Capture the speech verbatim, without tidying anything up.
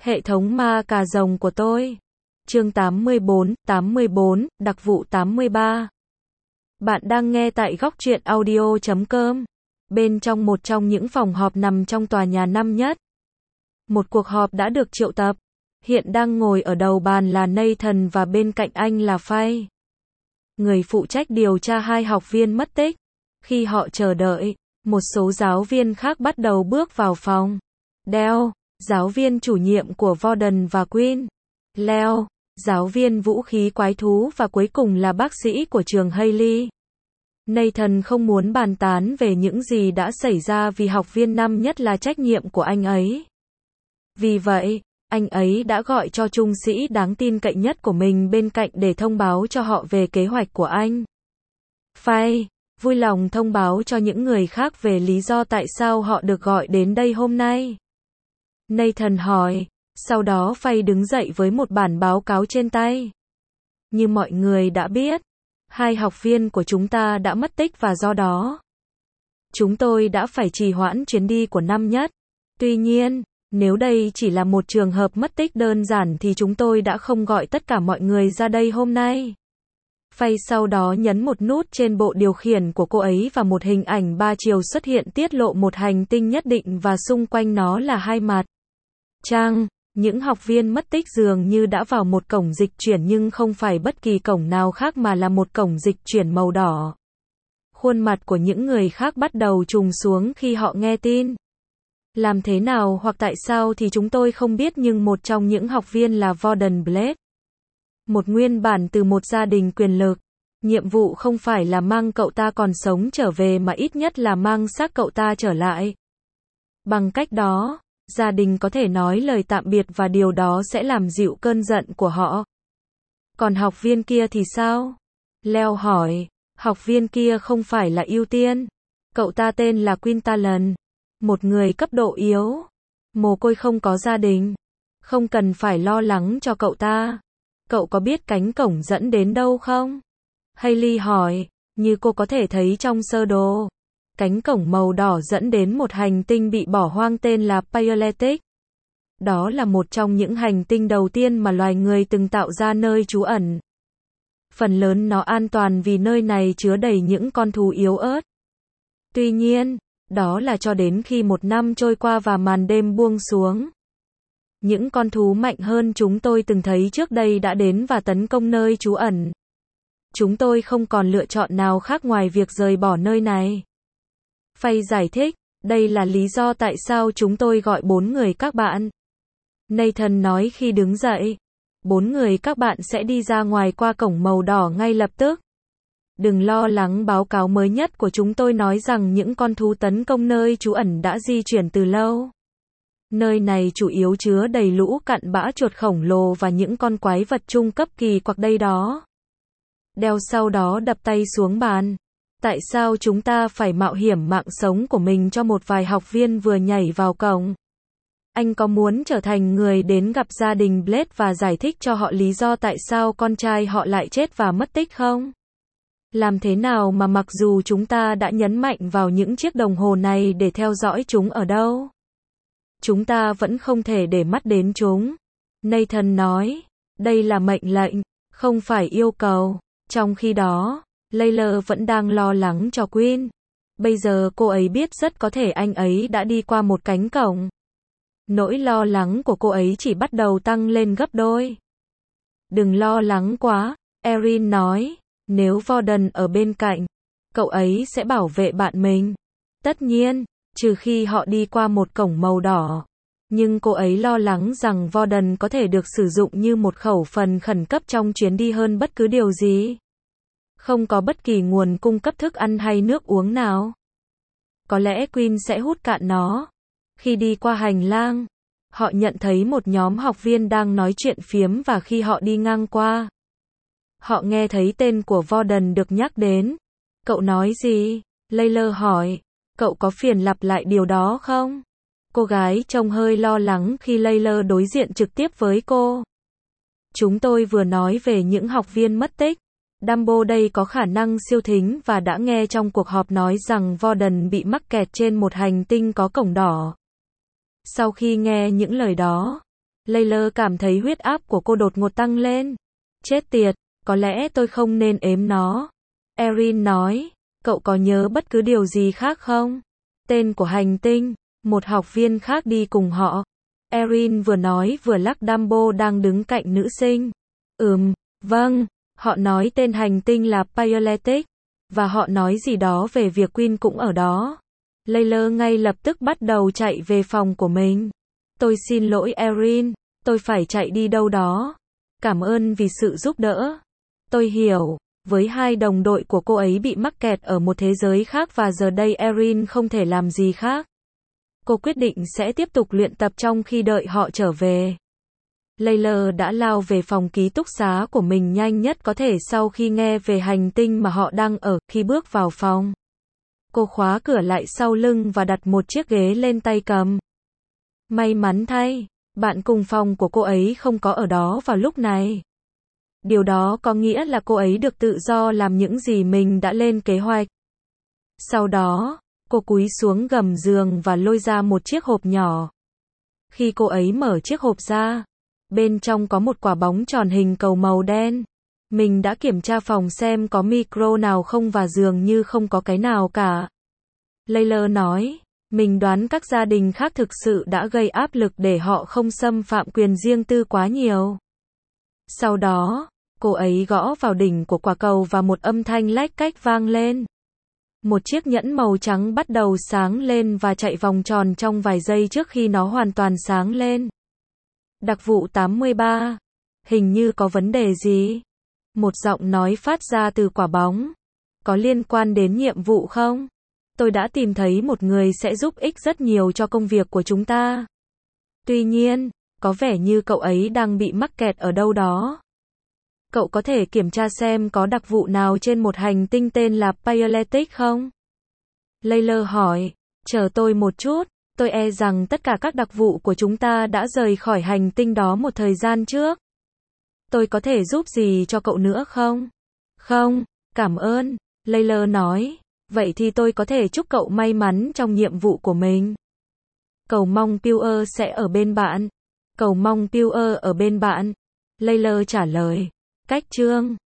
Hệ thống ma cà rồng của tôi. Chương tám mươi bốn, tám mươi bốn, đặc vụ tám mươi ba. Bạn đang nghe tại góc truyện audio chấm com. Bên trong một trong những phòng họp nằm trong tòa nhà năm nhất. Một cuộc họp đã được triệu tập. Hiện đang ngồi ở đầu bàn là Nathan và bên cạnh anh là Faye, người phụ trách điều tra hai học viên mất tích. Khi họ chờ đợi, một số giáo viên khác bắt đầu bước vào phòng. Dale, giáo viên chủ nhiệm của Warden và Queen. Leo, giáo viên vũ khí quái thú và cuối cùng là bác sĩ của trường Haley. Nathan không muốn bàn tán về những gì đã xảy ra vì học viên năm nhất là trách nhiệm của anh ấy. Vì vậy, anh ấy đã gọi cho trung sĩ đáng tin cậy nhất của mình bên cạnh để thông báo cho họ về kế hoạch của anh. Faye, vui lòng thông báo cho những người khác về lý do tại sao họ được gọi đến đây hôm nay. Nathan hỏi. Sau đó Faye đứng dậy với một bản báo cáo trên tay. Như mọi người đã biết, hai học viên của chúng ta đã mất tích và do đó, chúng tôi đã phải trì hoãn chuyến đi của năm nhất. Tuy nhiên, nếu đây chỉ là một trường hợp mất tích đơn giản thì chúng tôi đã không gọi tất cả mọi người ra đây hôm nay. Faye sau đó nhấn một nút trên bộ điều khiển của cô ấy và một hình ảnh ba chiều xuất hiện tiết lộ một hành tinh nhất định và xung quanh nó là hai mặt trăng. Những học viên mất tích dường như đã vào một cổng dịch chuyển nhưng không phải bất kỳ cổng nào khác mà là một cổng dịch chuyển màu đỏ. Khuôn mặt của những người khác bắt đầu trùng xuống khi họ nghe tin. Làm thế nào hoặc tại sao thì chúng tôi không biết nhưng một trong những học viên là Warden Blake. Một nguyên bản từ một gia đình quyền lực. Nhiệm vụ không phải là mang cậu ta còn sống trở về mà ít nhất là mang xác cậu ta trở lại. Bằng cách đó, gia đình có thể nói lời tạm biệt và điều đó sẽ làm dịu cơn giận của họ. Còn học viên kia thì sao? Leo hỏi. Học viên kia không phải là ưu tiên. Cậu ta tên là Quintalan. Một người cấp độ yếu. Mồ côi không có gia đình. Không cần phải lo lắng cho cậu ta. Cậu có biết cánh cổng dẫn đến đâu không? Haley hỏi. Như cô có thể thấy trong sơ đồ, cánh cổng màu đỏ dẫn đến một hành tinh bị bỏ hoang tên là Paleolithic. Đó là một trong những hành tinh đầu tiên mà loài người từng tạo ra nơi trú ẩn. Phần lớn nó an toàn vì nơi này chứa đầy những con thú yếu ớt. Tuy nhiên, đó là cho đến khi một năm trôi qua và màn đêm buông xuống. Những con thú mạnh hơn chúng tôi từng thấy trước đây đã đến và tấn công nơi trú ẩn. Chúng tôi không còn lựa chọn nào khác ngoài việc rời bỏ nơi này. Faye giải thích, đây là lý do tại sao chúng tôi gọi bốn người các bạn. Nathan nói khi đứng dậy. Bốn người các bạn sẽ đi ra ngoài qua cổng màu đỏ ngay lập tức. Đừng lo lắng, báo cáo mới nhất của chúng tôi nói rằng những con thú tấn công nơi trú ẩn đã di chuyển từ lâu. Nơi này chủ yếu chứa đầy lũ cặn bã chuột khổng lồ và những con quái vật trung cấp kỳ quặc đây đó. Đeo sau đó đập tay xuống bàn. Tại sao chúng ta phải mạo hiểm mạng sống của mình cho một vài học viên vừa nhảy vào cổng? Anh có muốn trở thành người đến gặp gia đình Blake và giải thích cho họ lý do tại sao con trai họ lại chết và mất tích không? Làm thế nào mà mặc dù chúng ta đã nhấn mạnh vào những chiếc đồng hồ này để theo dõi chúng ở đâu, chúng ta vẫn không thể để mắt đến chúng? Nathan nói, đây là mệnh lệnh, không phải yêu cầu. Trong khi đó, Layla vẫn đang lo lắng cho Queen. Bây giờ cô ấy biết rất có thể anh ấy đã đi qua một cánh cổng. Nỗi lo lắng của cô ấy chỉ bắt đầu tăng lên gấp đôi. Đừng lo lắng quá, Erin nói. Nếu Warden ở bên cạnh, cậu ấy sẽ bảo vệ bạn mình. Tất nhiên, trừ khi họ đi qua một cổng màu đỏ. Nhưng cô ấy lo lắng rằng Warden có thể được sử dụng như một khẩu phần khẩn cấp trong chuyến đi hơn bất cứ điều gì. Không có bất kỳ nguồn cung cấp thức ăn hay nước uống nào. Có lẽ Queen sẽ hút cạn nó. Khi đi qua hành lang, họ nhận thấy một nhóm học viên đang nói chuyện phiếm và khi họ đi ngang qua, họ nghe thấy tên của Warden được nhắc đến. Cậu nói gì? Layla hỏi. Cậu có phiền lặp lại điều đó không? Cô gái trông hơi lo lắng khi Layla đối diện trực tiếp với cô. Chúng tôi vừa nói về những học viên mất tích. Dumbo đây có khả năng siêu thính và đã nghe trong cuộc họp nói rằng Warden bị mắc kẹt trên một hành tinh có cổng đỏ. Sau khi nghe những lời đó, Layla cảm thấy huyết áp của cô đột ngột tăng lên. Chết tiệt, có lẽ tôi không nên ếm nó. Erin nói, cậu có nhớ bất cứ điều gì khác không? Tên của hành tinh, một học viên khác đi cùng họ. Erin vừa nói vừa lắc Dumbo đang đứng cạnh nữ sinh. Ừm, vâng, họ nói tên hành tinh là Paleolithic, và họ nói gì đó về việc Queen cũng ở đó. Layla ngay lập tức bắt đầu chạy về phòng của mình. Tôi xin lỗi Erin, tôi phải chạy đi đâu đó. Cảm ơn vì sự giúp đỡ. Tôi hiểu, với hai đồng đội của cô ấy bị mắc kẹt ở một thế giới khác và giờ đây Erin không thể làm gì khác. Cô quyết định sẽ tiếp tục luyện tập trong khi đợi họ trở về. Layla đã lao về phòng ký túc xá của mình nhanh nhất có thể sau khi nghe về hành tinh mà họ đang ở. Khi bước vào phòng, cô khóa cửa lại sau lưng và đặt một chiếc ghế lên tay cầm. May mắn thay, bạn cùng phòng của cô ấy không có ở đó vào lúc này. Điều đó có nghĩa là cô ấy được tự do làm những gì mình đã lên kế hoạch. Sau đó, cô cúi xuống gầm giường và lôi ra một chiếc hộp nhỏ. Khi cô ấy mở chiếc hộp ra, bên trong có một quả bóng tròn hình cầu màu đen. Mình đã kiểm tra phòng xem có micro nào không và dường như không có cái nào cả. Layla nói, mình đoán các gia đình khác thực sự đã gây áp lực để họ không xâm phạm quyền riêng tư quá nhiều. Sau đó, cô ấy gõ vào đỉnh của quả cầu và một âm thanh lách cách vang lên. Một chiếc nhẫn màu trắng bắt đầu sáng lên và chạy vòng tròn trong vài giây trước khi nó hoàn toàn sáng lên. Đặc vụ tám mươi ba. Hình như có vấn đề gì? Một giọng nói phát ra từ quả bóng. Có liên quan đến nhiệm vụ không? Tôi đã tìm thấy một người sẽ giúp ích rất nhiều cho công việc của chúng ta. Tuy nhiên, có vẻ như cậu ấy đang bị mắc kẹt ở đâu đó. Cậu có thể kiểm tra xem có đặc vụ nào trên một hành tinh tên là Paleolithic không? Layla hỏi, chờ tôi một chút, tôi e rằng tất cả các đặc vụ của chúng ta đã rời khỏi hành tinh đó một thời gian trước. Tôi có thể giúp gì cho cậu nữa không? Không, cảm ơn, Layla nói. Vậy thì tôi có thể chúc cậu may mắn trong nhiệm vụ của mình. Cầu mong Pure sẽ ở bên bạn. Cầu mong Pure ở bên bạn. Layla trả lời. Cách chương